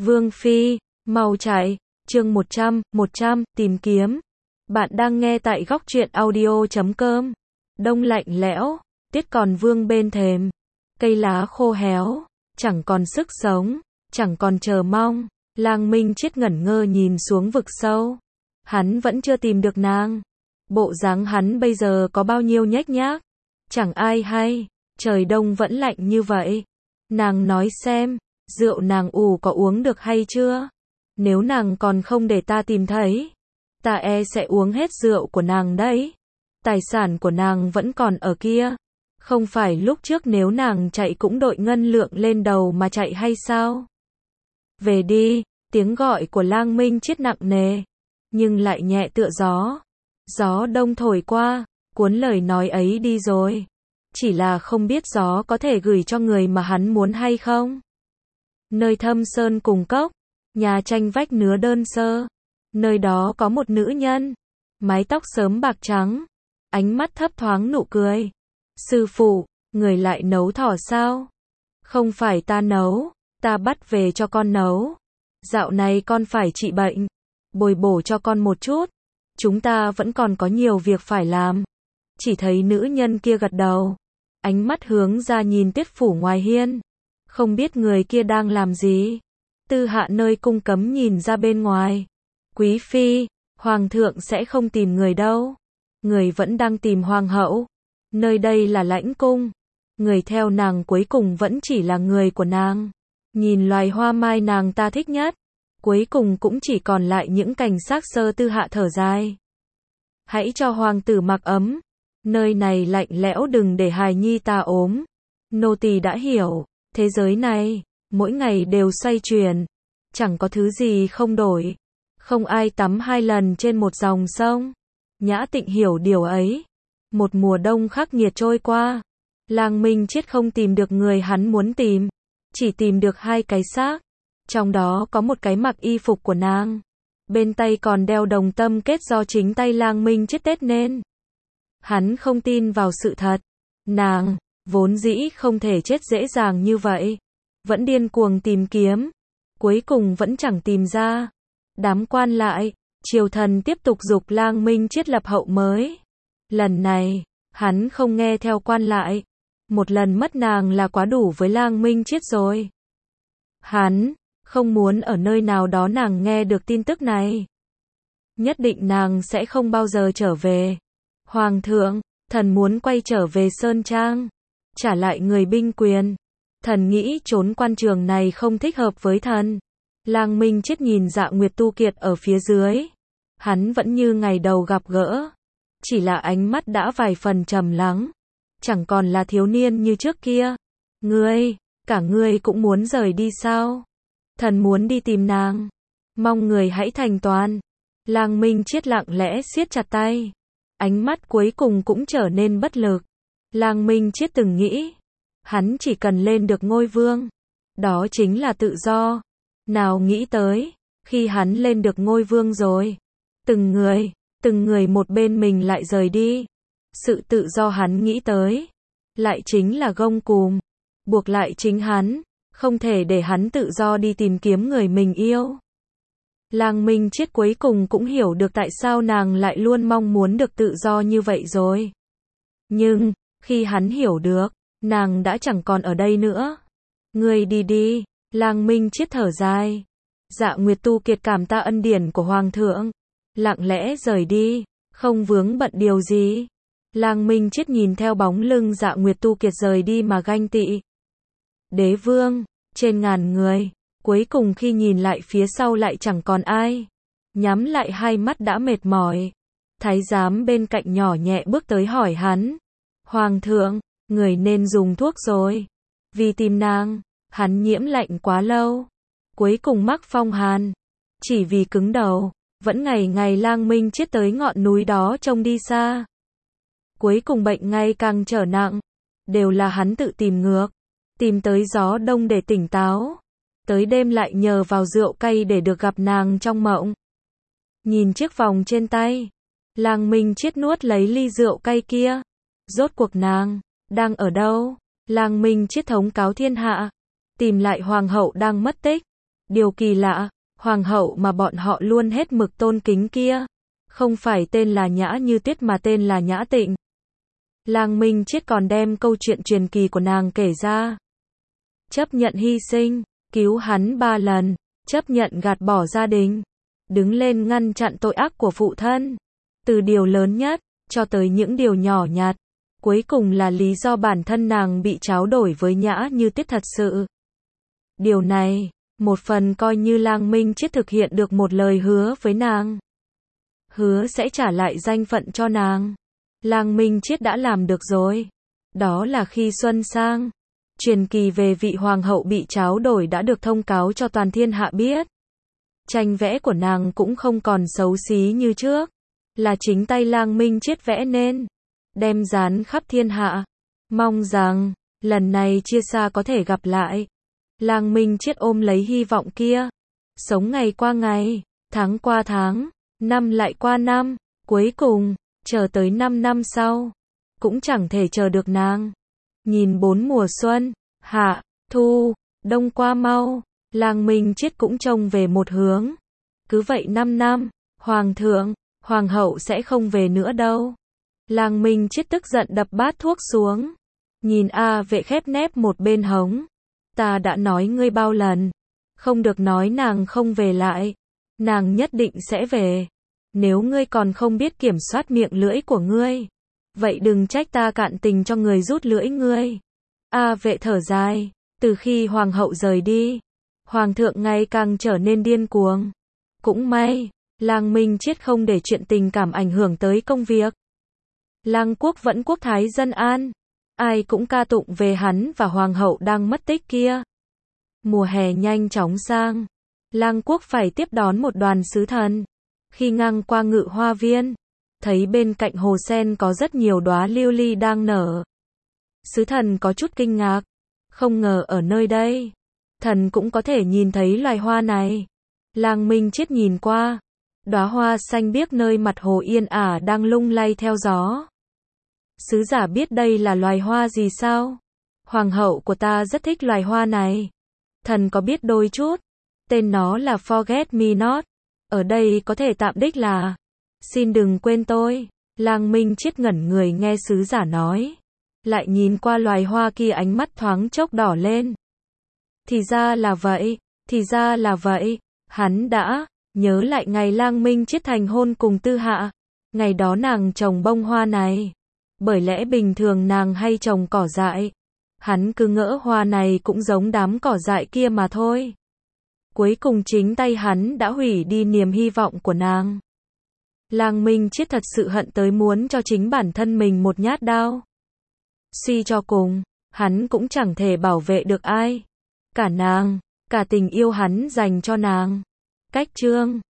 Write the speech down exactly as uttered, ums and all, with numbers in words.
Vương Phi, mau chạy, chương một trăm, một trăm, tìm kiếm. Bạn đang nghe tại góc truyện audio chấm com. Đông lạnh lẽo, tiết còn vương bên thềm. Cây lá khô héo, chẳng còn sức sống, chẳng còn chờ mong. Lang Minh Chiết ngẩn ngơ nhìn xuống vực sâu. Hắn vẫn chưa tìm được nàng. Bộ dáng hắn bây giờ có bao nhiêu nhếch nhác, chẳng ai hay. Trời đông vẫn lạnh như vậy. Nàng nói xem, rượu nàng ủ có uống được hay chưa? Nếu nàng còn không để ta tìm thấy, ta e sẽ uống hết rượu của nàng đấy. Tài sản của nàng vẫn còn ở kia. Không phải lúc trước nếu nàng chạy cũng đội ngân lượng lên đầu mà chạy hay sao? Về đi, tiếng gọi của Lang Minh Chiết nặng nề, nhưng lại nhẹ tựa gió. Gió đông thổi qua, cuốn lời nói ấy đi rồi. Chỉ là không biết gió có thể gửi cho người mà hắn muốn hay không? Nơi thâm sơn cùng cốc, nhà tranh vách nứa đơn sơ. Nơi đó có một nữ nhân, mái tóc sớm bạc trắng, ánh mắt thấp thoáng nụ cười. Sư phụ, người lại nấu thỏ sao? Không phải ta nấu, ta bắt về cho con nấu. Dạo này con phải trị bệnh, bồi bổ cho con một chút. Chúng ta vẫn còn có nhiều việc phải làm. Chỉ thấy nữ nhân kia gật đầu, ánh mắt hướng ra nhìn Tiết phủ ngoài hiên. Không biết người kia đang làm gì. Tư Hạ nơi cung cấm nhìn ra bên ngoài. Quý phi, hoàng thượng sẽ không tìm người đâu. Người vẫn đang tìm hoàng hậu. Nơi đây là lãnh cung. Người theo nàng cuối cùng vẫn chỉ là người của nàng. Nhìn loài hoa mai nàng ta thích nhất, cuối cùng cũng chỉ còn lại những cành xác sơ. Tư Hạ thở dài. Hãy cho hoàng tử mặc ấm. Nơi này lạnh lẽo, đừng để hài nhi ta ốm. Nô tỳ đã hiểu. Thế giới này, mỗi ngày đều xoay chuyển. Chẳng có thứ gì không đổi. Không ai tắm hai lần trên một dòng sông. Nhã Tịnh hiểu điều ấy. Một mùa đông khắc nghiệt trôi qua. Lang Minh Chiết không tìm được người hắn muốn tìm. Chỉ tìm được hai cái xác. Trong đó có một cái mặc y phục của nàng. Bên tay còn đeo đồng tâm kết do chính tay Lang Minh Chiết tết nên. Hắn không tin vào sự thật. Nàng, vốn dĩ không thể chết dễ dàng như vậy. Vẫn điên cuồng tìm kiếm. Cuối cùng vẫn chẳng tìm ra. Đám quan lại, triều thần tiếp tục giục Lang Minh Chiết lập hậu mới. Lần này, hắn không nghe theo quan lại. Một lần mất nàng là quá đủ với Lang Minh Chiết rồi. Hắn không muốn ở nơi nào đó nàng nghe được tin tức này. Nhất định nàng sẽ không bao giờ trở về. Hoàng thượng, thần muốn quay trở về Sơn Trang, trả lại người binh quyền. Thần nghĩ trốn quan trường này không thích hợp với thần. Lang Minh Chiết nhìn Dạ Nguyệt Tu Kiệt ở phía dưới. Hắn vẫn như ngày đầu gặp gỡ. Chỉ là ánh mắt đã vài phần trầm lắng. Chẳng còn là thiếu niên như trước kia. Ngươi, cả ngươi cũng muốn rời đi sao? Thần muốn đi tìm nàng. Mong người hãy thành toàn. Lang Minh Chiết lặng lẽ siết chặt tay. Ánh mắt cuối cùng cũng trở nên bất lực. Lang Minh Chiết từng nghĩ, hắn chỉ cần lên được ngôi vương, đó chính là tự do. Nào nghĩ tới, khi hắn lên được ngôi vương rồi, từng người, từng người một bên mình lại rời đi. Sự tự do hắn nghĩ tới, lại chính là gông cùm, buộc lại chính hắn, không thể để hắn tự do đi tìm kiếm người mình yêu. Lang Minh Chiết cuối cùng cũng hiểu được tại sao nàng lại luôn mong muốn được tự do như vậy rồi. Nhưng, khi hắn hiểu được, nàng đã chẳng còn ở đây nữa. Ngươi đi đi, Lang Minh Chiết thở dài. Dạ Nguyệt Tu Kiệt cảm tạ ân điển của hoàng thượng, lặng lẽ rời đi, không vướng bận điều gì. Lang Minh Chiết nhìn theo bóng lưng Dạ Nguyệt Tu Kiệt rời đi mà ganh tị. Đế vương, trên ngàn người, cuối cùng khi nhìn lại phía sau lại chẳng còn ai. Nhắm lại hai mắt đã mệt mỏi. Thái giám bên cạnh nhỏ nhẹ bước tới hỏi hắn. Hoàng thượng, người nên dùng thuốc rồi. Vì tìm nàng, hắn nhiễm lạnh quá lâu. Cuối cùng mắc phong hàn. Chỉ vì cứng đầu, vẫn ngày ngày Lang Minh Chiết tới ngọn núi đó trông đi xa. Cuối cùng bệnh ngày càng trở nặng. Đều là hắn tự tìm ngược. Tìm tới gió đông để tỉnh táo. Tới đêm lại nhờ vào rượu cay để được gặp nàng trong mộng. Nhìn chiếc vòng trên tay, Lang Minh Chiết nuốt lấy ly rượu cay kia. Rốt cuộc nàng đang ở đâu? Lang Minh Chiết thống cáo thiên hạ, tìm lại hoàng hậu đang mất tích. Điều kỳ lạ, hoàng hậu mà bọn họ luôn hết mực tôn kính kia, không phải tên là Nhã Như Tuyết mà tên là Nhã Tịnh. Lang Minh Triết còn đem câu chuyện truyền kỳ của nàng kể ra. Chấp nhận hy sinh, cứu hắn ba lần, chấp nhận gạt bỏ gia đình, đứng lên ngăn chặn tội ác của phụ thân. Từ điều lớn nhất, cho tới những điều nhỏ nhặt. Cuối cùng là lý do bản thân nàng bị tráo đổi với Nhã Như Tuyết thật sự. Điều này, một phần coi như Lang Minh Triết thực hiện được một lời hứa với nàng. Hứa sẽ trả lại danh phận cho nàng. Lang Minh Triết đã làm được rồi. Đó là khi Xuân sang, truyền kỳ về vị hoàng hậu bị tráo đổi đã được thông cáo cho toàn thiên hạ biết. Tranh vẽ của nàng cũng không còn xấu xí như trước, là chính tay Lang Minh Triết vẽ nên, đem dán khắp thiên hạ. Mong rằng, lần này chia xa có thể gặp lại. Lang Minh Triết ôm lấy hy vọng kia. Sống ngày qua ngày, tháng qua tháng, năm lại qua năm, cuối cùng, chờ tới năm năm sau, cũng chẳng thể chờ được nàng. Nhìn bốn mùa xuân, hạ, thu, đông qua mau, Lang Minh Triết cũng trông về một hướng. Cứ vậy năm năm, hoàng thượng, hoàng hậu sẽ không về nữa đâu. Lang Minh Triết tức giận đập bát thuốc xuống. Nhìn A Vệ khép nép một bên hống. Ta đã nói ngươi bao lần, không được nói nàng không về lại. Nàng nhất định sẽ về. Nếu ngươi còn không biết kiểm soát miệng lưỡi của ngươi, vậy đừng trách ta cạn tình cho người rút lưỡi ngươi. A Vệ thở dài, từ khi hoàng hậu rời đi, hoàng thượng ngày càng trở nên điên cuồng. Cũng may, Lang Minh Triết không để chuyện tình cảm ảnh hưởng tới công việc. Lang quốc vẫn quốc thái dân an, ai cũng ca tụng về hắn và hoàng hậu đang mất tích kia. Mùa hè nhanh chóng sang, Lang quốc phải tiếp đón một đoàn sứ thần. Khi ngang qua Ngự Hoa Viên, thấy bên cạnh hồ sen có rất nhiều đóa lưu ly đang nở. Sứ thần có chút kinh ngạc, không ngờ ở nơi đây, thần cũng có thể nhìn thấy loài hoa này. Lang Minh Triết nhìn qua, đóa hoa xanh biếc nơi mặt hồ yên ả đang lung lay theo gió. Sứ giả biết đây là loài hoa gì sao? Hoàng hậu của ta rất thích loài hoa này. Thần có biết đôi chút. Tên nó là Forget Me Not. Ở đây có thể tạm đích là xin đừng quên tôi. Lang Minh Triết ngẩn người nghe sứ giả nói. Lại nhìn qua loài hoa kia, ánh mắt thoáng chốc đỏ lên. Thì ra là vậy, thì ra là vậy. Hắn đã nhớ lại ngày Lang Minh Triết thành hôn cùng Tư Hạ. Ngày đó nàng trồng bông hoa này. Bởi lẽ bình thường nàng hay trồng cỏ dại. Hắn cứ ngỡ hoa này cũng giống đám cỏ dại kia mà thôi. Cuối cùng chính tay hắn đã hủy đi niềm hy vọng của nàng. Lang Minh Triết thật sự hận tới muốn cho chính bản thân mình một nhát đao. Suy cho cùng, hắn cũng chẳng thể bảo vệ được ai. Cả nàng, cả tình yêu hắn dành cho nàng. Cách chương